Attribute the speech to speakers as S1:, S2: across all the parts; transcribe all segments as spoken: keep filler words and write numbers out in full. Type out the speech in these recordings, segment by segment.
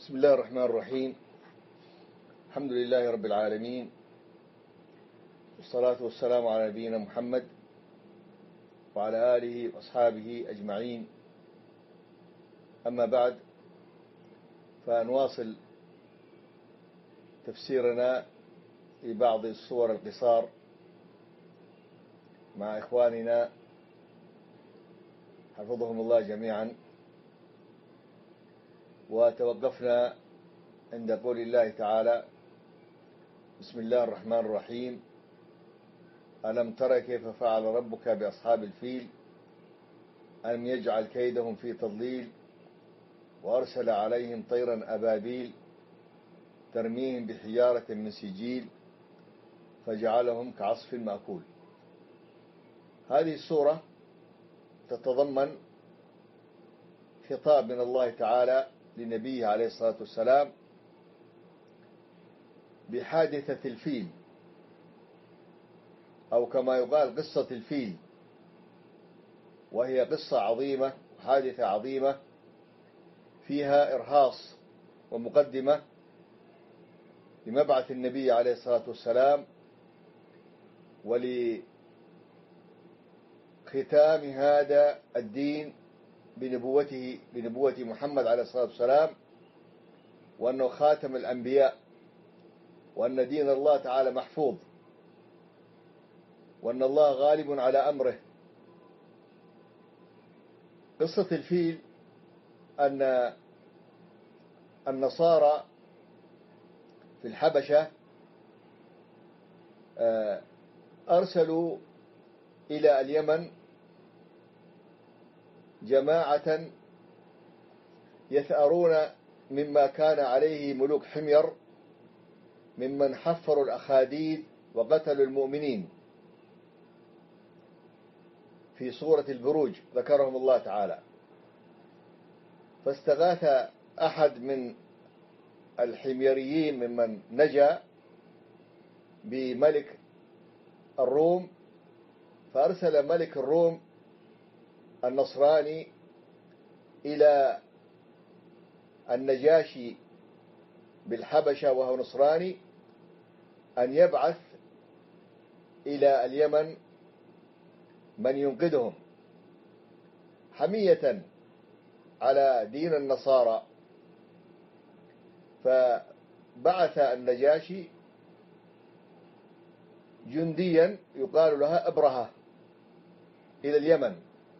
S1: بسم الله الرحمن الرحيم. الحمد لله رب العالمين، والصلاة والسلام على نبينا محمد وعلى آله وأصحابه أجمعين. أما بعد، فنواصل تفسيرنا لبعض الصور القصار مع إخواننا حفظهم الله جميعا. وتوقفنا عند قول الله تعالى: بسم الله الرحمن الرحيم، ألم تر كيف فعل ربك بأصحاب الفيل ألم يجعل كيدهم في تضليل وأرسل عليهم طيرا أبابيل ترميهم بحجارة من سجيل فجعلهم كعصف مأكول. هذه السورة تتضمن خطاب من الله تعالى لنبيه عليه الصلاة والسلام بحادثة الفيل، أو كما يقال قصة الفيل، وهي قصة عظيمة وحادثة عظيمة فيها إرهاص ومقدمة لمبعث النبي عليه الصلاة والسلام ولختام هذا الدين بنبوته بنبوة محمد عليه الصلاة والسلام، وأنه خاتم الأنبياء، وأن دين الله تعالى محفوظ، وأن الله غالب على أمره. قصة الفيل أن النصارى في الحبشة أرسلوا إلى اليمن جماعة يثأرون مما كان عليه ملوك حمير ممن حفروا الأخاديد وقتلوا المؤمنين في صورة البروج ذكرهم الله تعالى. فاستغاث أحد من الحميريين ممن نجا بملك الروم، فأرسل ملك الروم النصراني إلى النجاشي بالحبشة وهو نصراني أن يبعث إلى اليمن من ينقذهم حمية على دين النصارى. فبعث النجاشي جنديا يقال لها أبرهة إلى اليمن.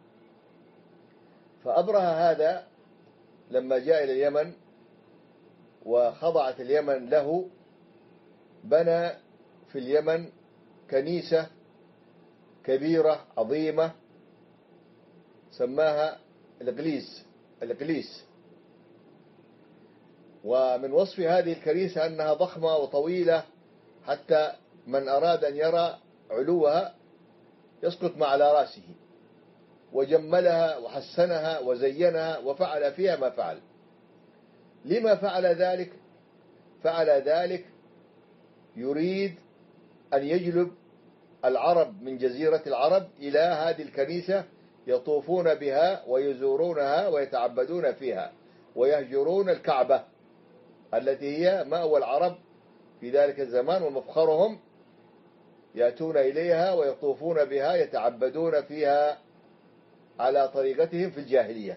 S1: فأبرهة هذا لما جاء إلى اليمن وخضعت اليمن له، بنى في اليمن كنيسة كبيرة عظيمة سماها الإقليس الإقليس ومن وصف هذه الكنيسة أنها ضخمة وطويلة حتى من أراد أن يرى علوها يسقط ما على رأسه، وجملها وحسنها وزينها وفعل فيها ما فعل. لما فعل ذلك؟ فعل ذلك يريد أن يجلب العرب من جزيرة العرب إلى هذه الكنيسة، يطوفون بها ويزورونها ويتعبدون فيها ويهجرون الكعبة التي هي مأوى العرب في ذلك الزمان ومفخرهم، يأتون إليها ويطوفون بها يتعبدون فيها على طريقتهم في الجاهلية.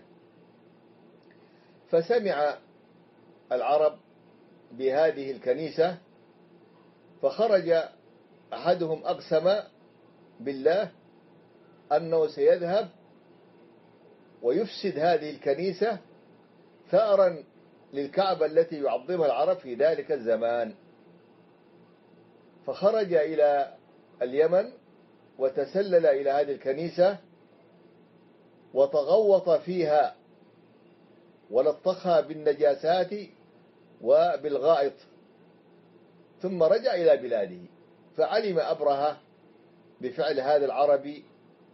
S1: فسمع العرب بهذه الكنيسة، فخرج أحدهم أقسم بالله أنه سيذهب ويفسد هذه الكنيسة ثأرا للكعبة التي يعظمها العرب في ذلك الزمان. فخرج إلى اليمن وتسلل إلى هذه الكنيسة وتغوط فيها ولطخها بالنجاسات وبالغائط، ثم رجع إلى بلاده. فعلم أبرهة بفعل هذا العربي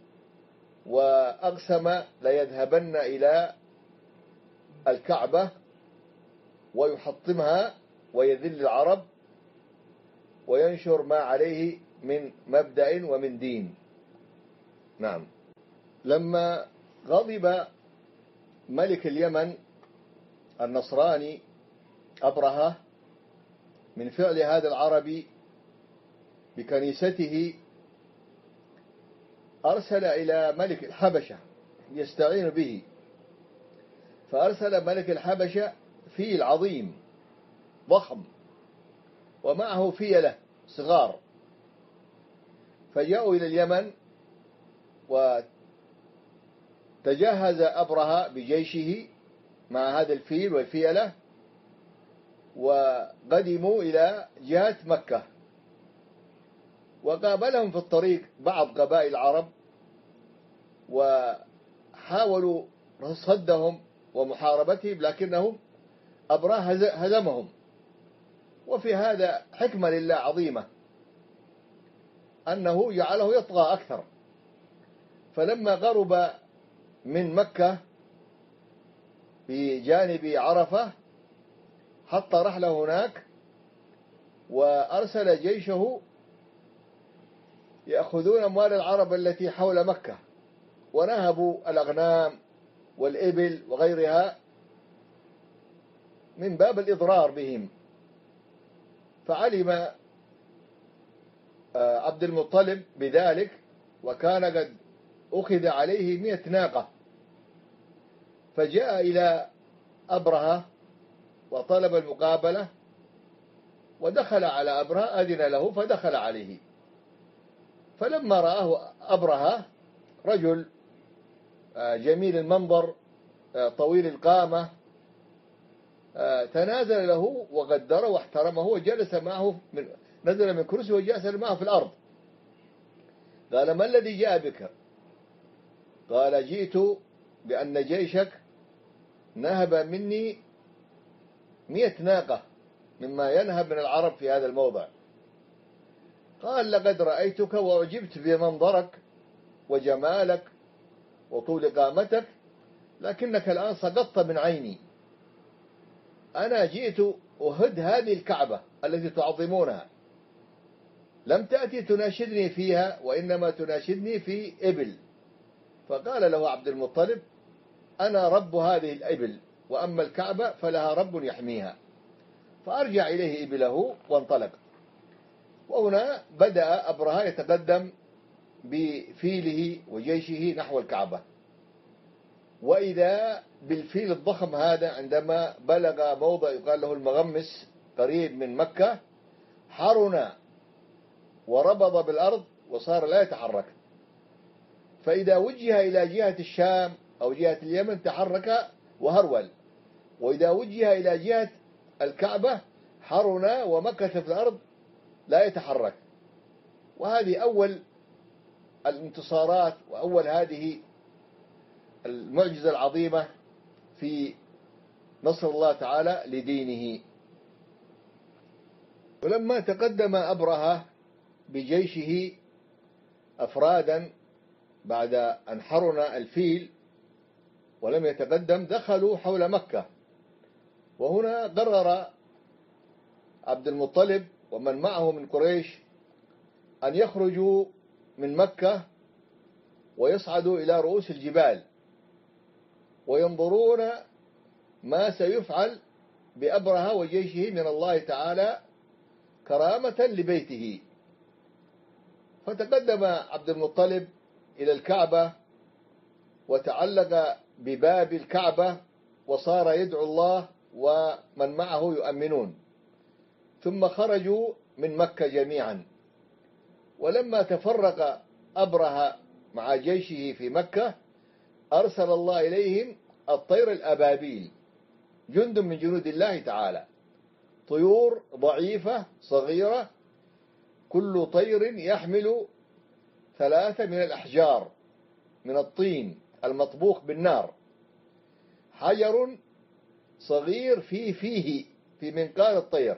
S1: وأقسم ليذهبن إلى الكعبة ويحطمها ويذل العرب وينشر ما عليه من مبدأ ومن دين. نعم. لما غضب ملك اليمن النصراني أبرهة من فعل هذا العربي بكنيسته أرسل إلى ملك الحبشة يستعين به، فأرسل ملك الحبشة فيل عظيم ضخم ومعه فيلة صغار، فجاءوا إلى اليمن وتجهز أبرهة بجيشه مع هذا الفيل والفيلة، وقدموا إلى جهة مكة، وقابلهم في الطريق بعض قبائل العرب وحاولوا صدهم ومحاربتهم، لكنهم أبرهة هزمهم. وفي هذا حكمة لله عظيمة أنه جعله يطغى أكثر، فلما قرب من مكة في جانب عرفة حط رحله هناك وأرسل جيشه يأخذون أموال العرب التي حول مكة، ونهبوا الأغنام والإبل وغيرها من باب الإضرار بهم. فعلم عبد المطلب بذلك، وكان قد أخذ عليه مئة ناقة، فجاء إلى أبرهة وطلب المقابلة، ودخل على أبرهة، أذن له فدخل عليه. فلما رآه أبرهة رجل جميل المنظر طويل القامة، تنازل له وقدره واحترمه وجلس معه، من نزل من كرسي وجلس معه في الأرض. قال: ما الذي جاء بك؟ قال: جئت بأن جيشك نهب مني مئة ناقة مما ينهب من العرب في هذا الموضع. قال: لقد رأيتك وأعجبت بمنظرك وجمالك وطول قامتك، لكنك الآن سقطت من عيني. أنا جئت أهد هذه الكعبة التي تعظمونها، لم تأتي تناشدني فيها، وإنما تناشدني في إبل. فقال له عبد المطلب: أنا رب هذه الإبل، وأما الكعبة فلها رب يحميها. فأرجع إليه إبله وانطلق. وهنا بدأ أبرهة يتقدم بفيله وجيشه نحو الكعبة، وإذا بالفيل الضخم هذا عندما بلغ موضع يقال له المغمس قريب من مكة حرن وربض بالأرض وصار لا يتحرك، فإذا وجه إلى جهة الشام أو جهة اليمن تحرك وهرول، وإذا وجه إلى جهة الكعبة حرن ومكث في الأرض لا يتحرك. وهذه أول الانتصارات وأول هذه المعجزة العظيمة في نصر الله تعالى لدينه. ولما تقدم أبرهة بجيشه أفرادا بعد أن حرن الفيل ولم يتقدم، دخلوا حول مكة. وهنا قرر عبد المطلب ومن معه من قريش أن يخرجوا من مكة ويصعدوا إلى رؤوس الجبال وينظرون ما سيفعل بأبرهة وجيشه من الله تعالى كرامة لبيته. فتقدم عبد المطلب إلى الكعبة وتعلق بباب الكعبة وصار يدعو الله ومن معه يؤمنون، ثم خرجوا من مكة جميعا. ولما تفرق أبرهة مع جيشه في مكة أرسل الله إليهم الطير الأبابيل، جند من جنود الله تعالى، طيور ضعيفة صغيرة، كل طير يحمل ثلاثة من الأحجار من الطين المطبوخ بالنار، حجر صغير في فيه في منقار الطير،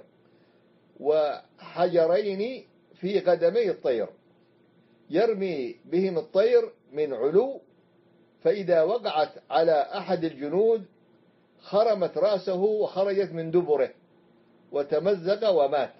S1: وحجرين في قدمي الطير، يرمي بهم الطير من علو، فإذا وقعت على أحد الجنود خرمت رأسه وخرجت من دبره وتمزق ومات.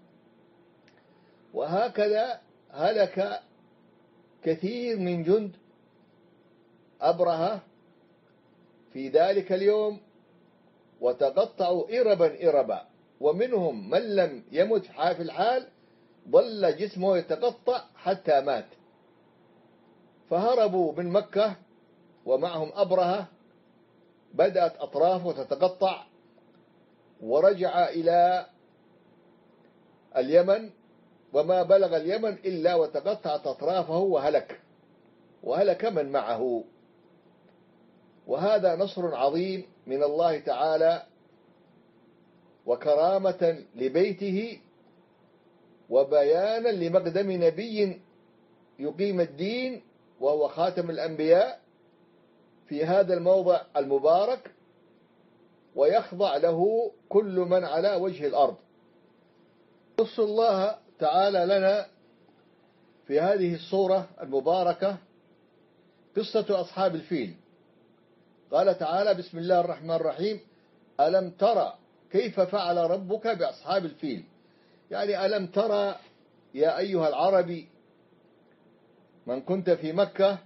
S1: وهكذا هلك كثير من جند أبرهة في ذلك اليوم وتقطعوا إربا إربا، ومنهم من لم يمت في الحال ظل جسمه يتقطع حتى مات. فهربوا من مكة ومعهم أبرهة، بدأت أطرافه تتقطع، ورجع إلى اليمن، وما بلغ اليمن إلا وتقطعت أطرافه وهلك، وهلك من معه. وهذا نصر عظيم من الله تعالى وكرامة لبيته، وبيانا لمقدم نبي يقيم الدين وهو خاتم الأنبياء في هذا الموضع المبارك، ويخضع له كل من على وجه الأرض. قص الله تعالى لنا في هذه الصورة المباركة قصة أصحاب الفيل. قال تعالى: بسم الله الرحمن الرحيم: ألم ترى كيف فعل ربك بأصحاب الفيل؟ يعني ألم ترى يا أيها العربي من كنت في مكة،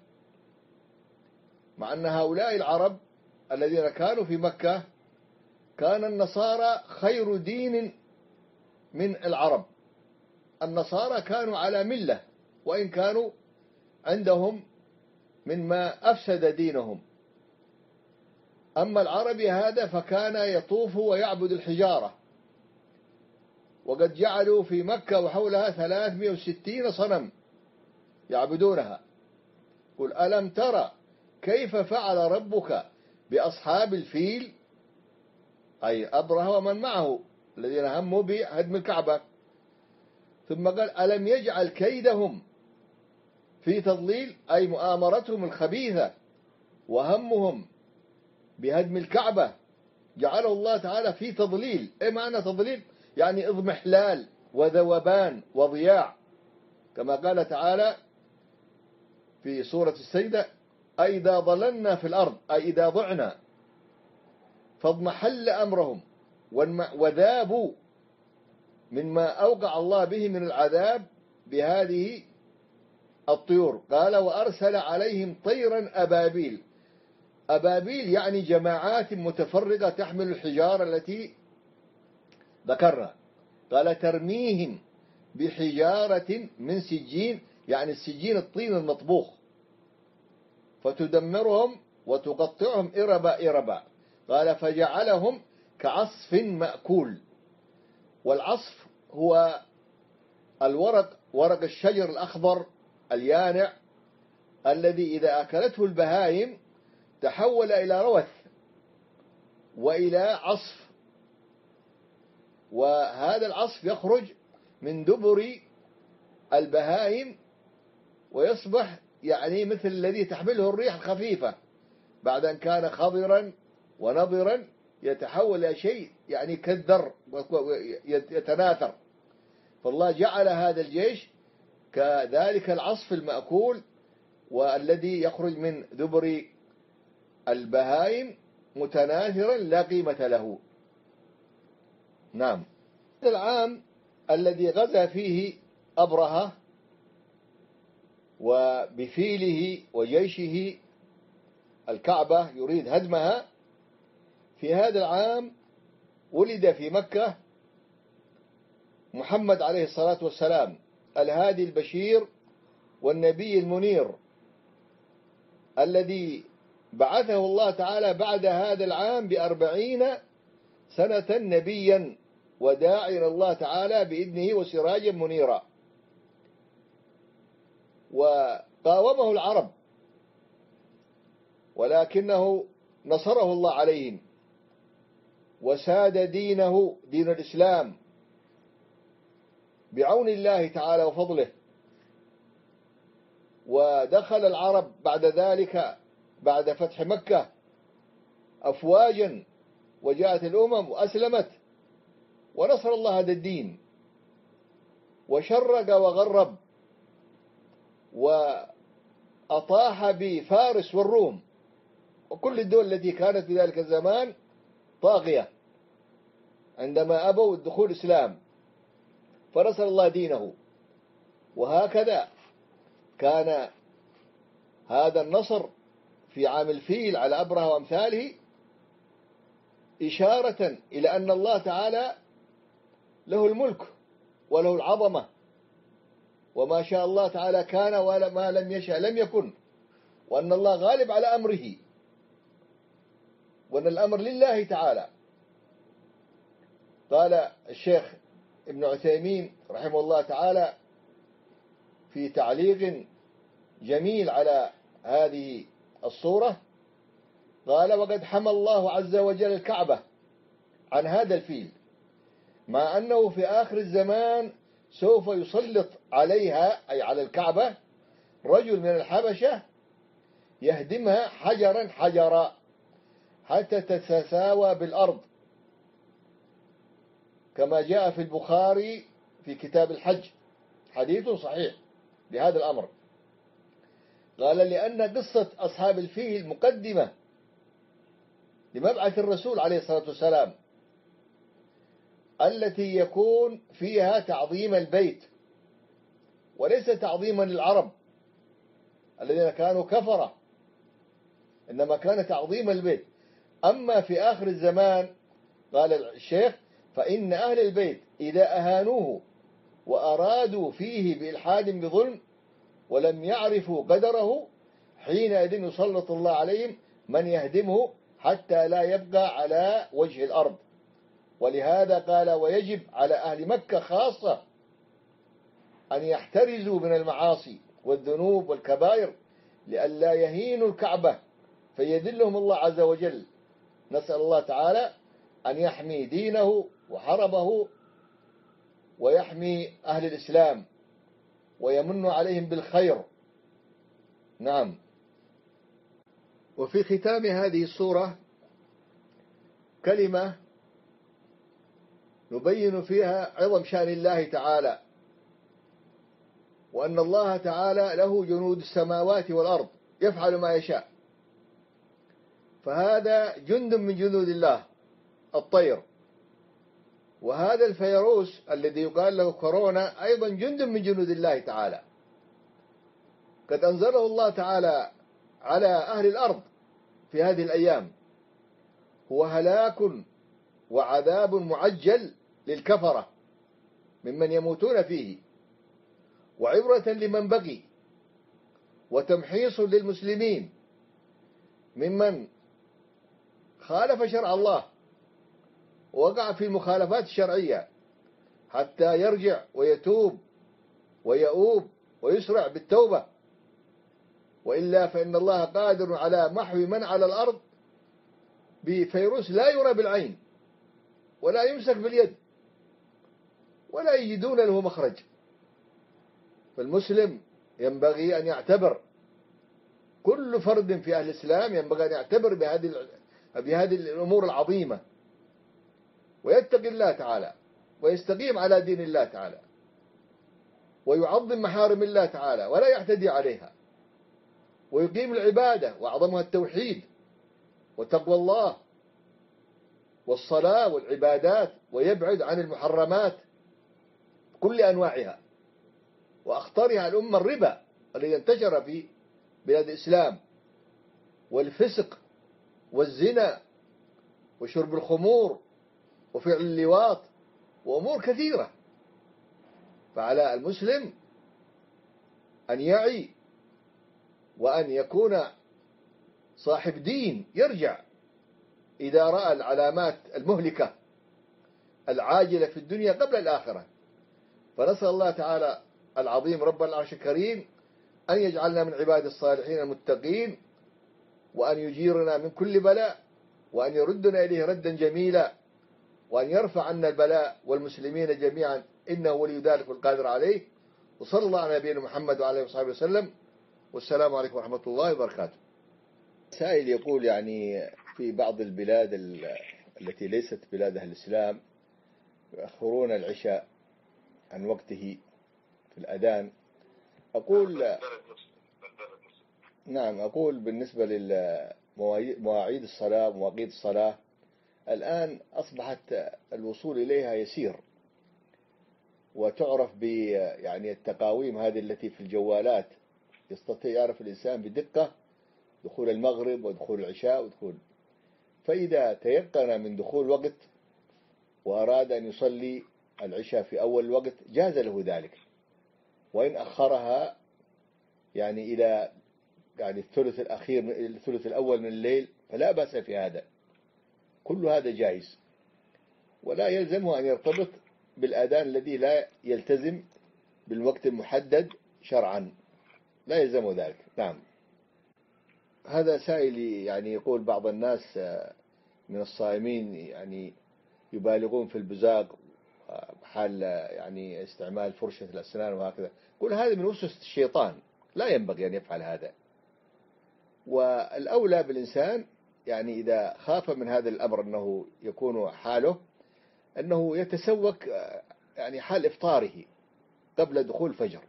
S1: مع أن هؤلاء العرب الذين كانوا في مكة كان النصارى خير دين من العرب. النصارى كانوا على ملة، وإن كانوا عندهم مما أفسد دينهم. أما العربي هذا فكان يطوف ويعبد الحجارة، وقد جعلوا في مكة وحولها ثلاثمائة وستين صنم يعبدونها. قل: ألم ترى كيف فعل ربك بأصحاب الفيل، أي أبرهة ومن معه الذين هموا بهدم الكعبة. ثم قال: ألم يجعل كيدهم في تضليل، أي مؤامرتهم الخبيثة وهمهم بهدم الكعبة جعله الله تعالى في تضليل. إيه معنى تضليل؟ يعني اضمحلال وذوبان وضياع، كما قال تعالى في سورة السجدة: أي إذا ضللنا في الأرض، أي إذا ضعنا، فاضمحل أمرهم وذابوا مما أوقع الله به من العذاب بهذه الطيور. قال: وأرسل عليهم طيرا أبابيل. أبابيل يعني جماعات متفرقة تحمل الحجارة التي ذكرها. قال: ترميهم بحجارة من سجين، يعني السجين الطين المطبوخ، فتدمرهم وتقطعهم إربا إربا. قال: فجعلهم كعصف مأكول. والعصف هو الورق، ورق الشجر الأخضر اليانع الذي إذا أكلته البهائم تحول إلى روث وإلى عصف، وهذا العصف يخرج من دبر البهائم ويصبح يعني مثل الذي تحمله الريح الخفيفة، بعد أن كان خضرا ونضرا يتحول إلى شيء يعني كالذر يتناثر. فالله جعل هذا الجيش كذلك العصف المأكول، والذي يخرج من دبر البهائم متناثرا لا قيمة له. نعم. هذا العام الذي غزا فيه أبرهة وبفيله وجيشه الكعبة يريد هدمها، في هذا العام ولد في مكة محمد عليه الصلاة والسلام، الهادي البشير والنبي المنير، الذي بعثه الله تعالى بعد هذا العام بأربعين سنة نبيا وداعيا إلى الله تعالى بإذنه وسراجا منيرا. وقاومه العرب ولكنه نصره الله عليهم، وساد دينه دين الإسلام بعون الله تعالى وفضله. ودخل العرب بعد ذلك بعد فتح مكة أفواجا، وجاءت الأمم وأسلمت ونصر الله هذا الدين، وشرق وغرب وأطاح بفارس والروم وكل الدول التي كانت في ذلك الزمان طاغية عندما أبوا الدخول الإسلام، فنصر الله دينه. وهكذا كان هذا النصر في عام الفيل على أبرهة وأمثاله إشارة إلى أن الله تعالى له الملك وله العظمة، وما شاء الله تعالى كان وما لم يشأ لم يكن، وأن الله غالب على أمره، وأن الأمر لله تعالى. قال الشيخ ابن عثيمين رحمه الله تعالى في تعليق جميل على هذه الصورة، قال: وقد حمى الله عز وجل الكعبة عن هذا الفيل، مع أنه في آخر الزمان سوف يسلط عليها، أي على الكعبة، رجل من الحبشة يهدمها حجرا حجرا حتى تتساوى بالأرض، كما جاء في البخاري في كتاب الحج، حديث صحيح بهذا الأمر. قال: لأن قصة أصحاب الفيل مقدمة لمبعث الرسول عليه الصلاة والسلام، التي يكون فيها تعظيم البيت، وليس تعظيما للعرب الذين كانوا كفرة، إنما كان تعظيم البيت. أما في آخر الزمان، قال الشيخ: فإن أهل البيت إذا أهانوه وأرادوا فيه بإلحاد بظلم ولم يعرفوا قدره، حينئذ يسلط الله عليهم من يهدمه حتى لا يبقى على وجه الأرض. ولهذا قال: ويجب على أهل مكة خاصة أن يحترزوا من المعاصي والذنوب والكبائر لئلا يهينوا الكعبة فيذلهم الله عز وجل. نسأل الله تعالى أن يحمي دينه وحربه، ويحمي أهل الإسلام، ويمن عليهم بالخير. نعم. وفي ختام هذه السورة كلمة نبين فيها عظم شأن الله تعالى، وأن الله تعالى له جنود السماوات والأرض يفعل ما يشاء، فهذا جند من جنود الله الطير، وهذا الفيروس الذي يقال له كورونا أيضا جند من جنود الله تعالى، قد أنزله الله تعالى على أهل الأرض في هذه الأيام، هو هلاك وعذاب معجل للكفرة ممن يموتون فيه، وعبرة لمن بقي، وتمحيص للمسلمين ممن خالف شرع الله ووقع في المخالفات الشرعية، حتى يرجع ويتوب ويؤوب ويسرع بالتوبة، وإلا فإن الله قادر على محو من على الأرض بفيروس لا يرى بالعين ولا يمسك باليد ولا يجدون له مخرج. فالمسلم ينبغي أن يعتبر، كل فرد في أهل الإسلام ينبغي أن يعتبر بهذه بهذه الأمور العظيمة، ويتقي الله تعالى، ويستقيم على دين الله تعالى، ويعظم محارم الله تعالى ولا يعتدي عليها، ويقيم العبادة وأعظمها التوحيد وتقوى الله والصلاة والعبادات، ويبعد عن المحرمات كل أنواعها وأخطرها الأمة الربا الذي انتشر في بلاد الإسلام، والفسق والزنا وشرب الخمور وفعل اللواط وأمور كثيرة. فعلى المسلم أن يعي وأن يكون صاحب دين يرجع إذا رأى العلامات المهلكة العاجلة في الدنيا قبل الآخرة. فنسأل الله تعالى العظيم رب العرش الكريم أن يجعلنا من عباد الصالحين المتقين، وأن يجيرنا من كل بلاء، وأن يردنا إليه ردا جميلا، وأن يرفع عنا البلاء والمسلمين جميعا، إنه ولي ذلك والقادر عليه. وصلى الله على نبينا محمد وعلى آله وصحبه وسلم، والسلام عليكم ورحمة الله وبركاته. سائل يقول: يعني في بعض البلاد التي ليست بلاد أهل الإسلام يؤخرون العشاء عن وقته في الأذان. أقول نعم أقول بالنسبة للمواعيد الصلاة ومواقيت الصلاة الآن أصبحت الوصول إليها يسير، وتعرف ب يعني التقاويم هذه التي في الجوالات، يستطيع يعرف الإنسان بدقة دخول المغرب ودخول العشاء ودخول. فإذا تيقن من دخول وقت وأراد أن يصلي العشاء في أول الوقت جاز له ذلك، وإن أخرها يعني إلى يعني الثلث الأخير الثلث الأول من الليل فلا بأس في هذا، كل هذا جائز، ولا يلزمه أن يرتبط بالآذان الذي لا يلتزم بالوقت المحدد شرعا، لا يلزمه ذلك. نعم. هذا سائل يعني يقول بعض الناس من الصائمين يعني يبالغون في البزاق حال يعني استعمال فرشة الأسنان وهكذا، يقول هذا من وسوسة الشيطان، لا ينبغي أن يفعل هذا. والأولى بالإنسان يعني إذا خاف من هذا الأمر أنه يكون حاله أنه يتسوك يعني حال إفطاره قبل دخول الفجر،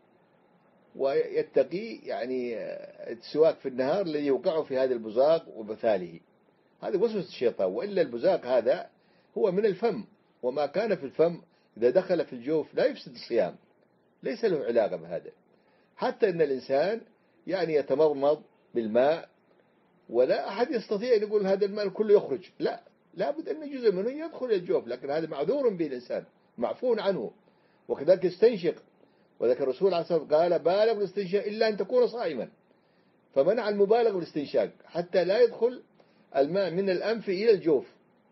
S1: ويتقي يعني السواك في النهار الذي يوقعه في هذا البزاق ومثاله، هذا وسوسة الشيطان. وإلا البزاق هذا هو من الفم، وما كان في الفم إذا دخل في الجوف لا يفسد الصيام، ليس له علاقة بهذا. حتى أن الإنسان يعني يتمضمض بالماء ولا أحد يستطيع أن يقول هذا الماء كله يخرج، لا، لابد أن جزء منه يدخل الجوف، لكن هذا معذور به الإنسان معفو عنه. وكذلك يستنشق، وذكر الرسول عليه الصلاة والسلام قال بالغ الاستنشاق إلا أن تكون صائما، فمنع المبالغ بالاستنشاق حتى لا يدخل الماء من الأنف إلى الجوف.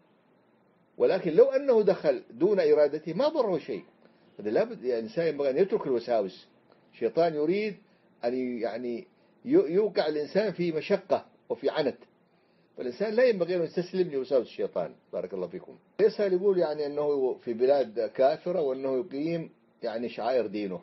S1: ولكن لو أنه دخل دون إرادته ما ضره شيء. هذا لابد الإنسان ينبغي أن يترك الوساوس. الشيطان يريد أن يعني يوقع الإنسان في مشقة وفي عنت، فالإنسان لا ينبغي أن يستسلم لوساوس الشيطان. بارك الله فيكم. يسأل يقول يعني أنه في بلاد كافرة وأنه يقيم يعني شعائر دينه،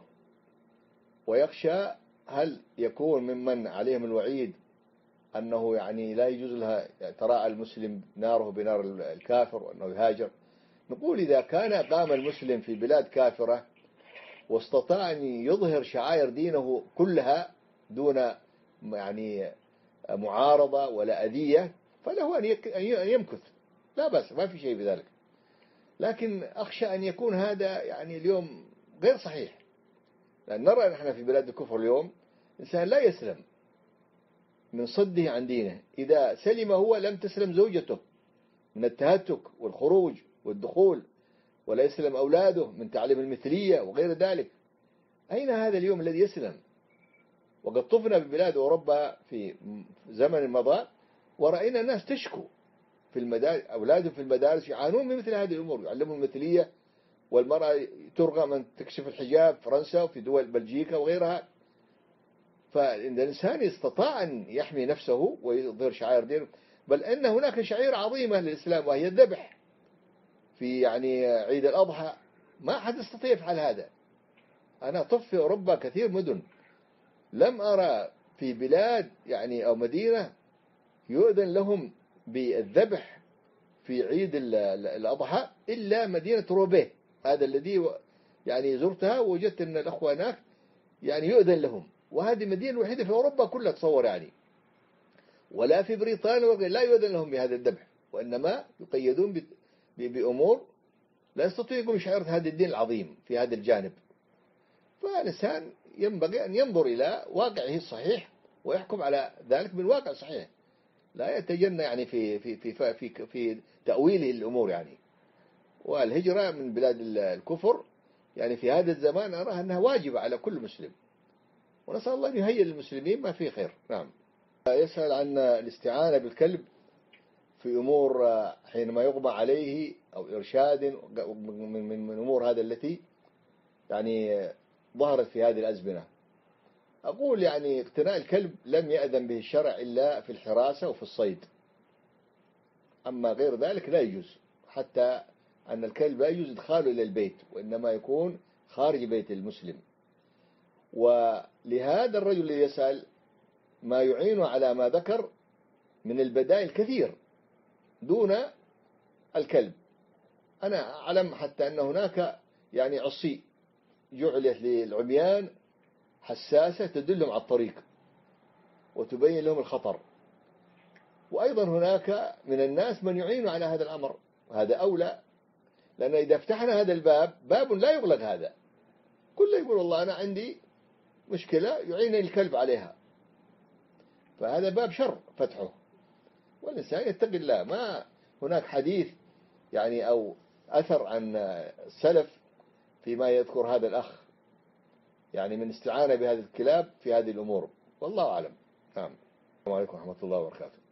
S1: ويخشى هل يكون ممن عليهم الوعيد أنه يعني لا يجوز لها تراءى المسلم ناره بنار الكافر وأنه يهاجر. نقول إذا كان قام المسلم في بلاد كافرة واستطاع أن يظهر شعائر دينه كلها دون يعني معارضة ولا أذية فله أن يمكث، لا بأس، ما في شيء بذلك. لكن أخشى أن يكون هذا يعني اليوم غير صحيح، لأن نرى نحن في بلاد الكفر اليوم إنسان لا يسلم من صده عن دينه، إذا سلم هو لم تسلم زوجته من التهتك والخروج والدخول، ولا يسلم أولاده من تعليم المثلية وغير ذلك. أين هذا اليوم الذي يسلم؟ وقد طفنا ببلاد أوروبا في زمن مضى ورأينا الناس تشكو في المدارس، أولادهم في المدارس يعانون من مثل هذه الأمور، يعلمون المثلية، والمرأة ترغم أن تكشف الحجاب فرنسا وفي دول بلجيكا وغيرها. فإن الإنسان استطاع أن يحمي نفسه ويظهر شعائر دينه، بل أن هناك شعيرة عظيمة للإسلام وهي الذبح في يعني عيد الأضحى، ما أحد يستطيع يفعل هذا. أنا طف في أوروبا كثير مدن لم أرى في بلاد يعني أو مدينة يؤذن لهم بالذبح في عيد الأضحى إلا مدينة روبيه، هذا الذي يعني زرتها ووجدت أن الأخوة هناك يعني يؤذن لهم، وهذه المدينة الوحيدة في أوروبا كلها تصور يعني. ولا في بريطانيا لا يؤذن لهم بهذا الذبح، وإنما يقيدون بأمور لا يستطيع يقوم شعيرة هذا الدين العظيم في هذا الجانب. فالإنسان ينبغي أن ينظر إلى واقعه الصحيح ويحكم على ذلك بالواقع الصحيح، لا يتجنى يعني في في في في في تأويله الأمور يعني. والهجرة من بلاد الكفر يعني في هذا الزمان أراها أنها واجبة على كل مسلم، ونسأل الله أن يهيئ للمسلمين ما فيه خير. نعم. يسأل عن الاستعانة بالكلب في أمور حينما يغمى عليه أو إرشاد من من من أمور هذا التي يعني ظهرت في هذه الأزمنة. أقول يعني اقتناء الكلب لم يأذن به الشرع إلا في الحراسة وفي الصيد، أما غير ذلك لا يجوز، حتى أن الكلب لا يجوز إدخاله إلى البيت، وإنما يكون خارج بيت المسلم. ولهذا الرجل الذي يسأل ما يعينه على ما ذكر من البدائل كثير دون الكلب. أنا أعلم حتى أن هناك يعني عصي جعلت للعميان حساسة تدلهم على الطريق وتبين لهم الخطر، وأيضا هناك من الناس من يعين على هذا الأمر، وهذا أولى، لأن إذا فتحنا هذا الباب باب لا يغلق، هذا كله يقول والله أنا عندي مشكلة يعين الكلب عليها، فهذا باب شر فتحه. والإنسان يتقي الله. ما هناك حديث يعني أو أثر عن السلف فيما يذكر هذا الأخ يعني من استعانة بهذه الكلاب في هذه الأمور، والله أعلم. نعم. السلام عليكم ورحمة الله وبركاته.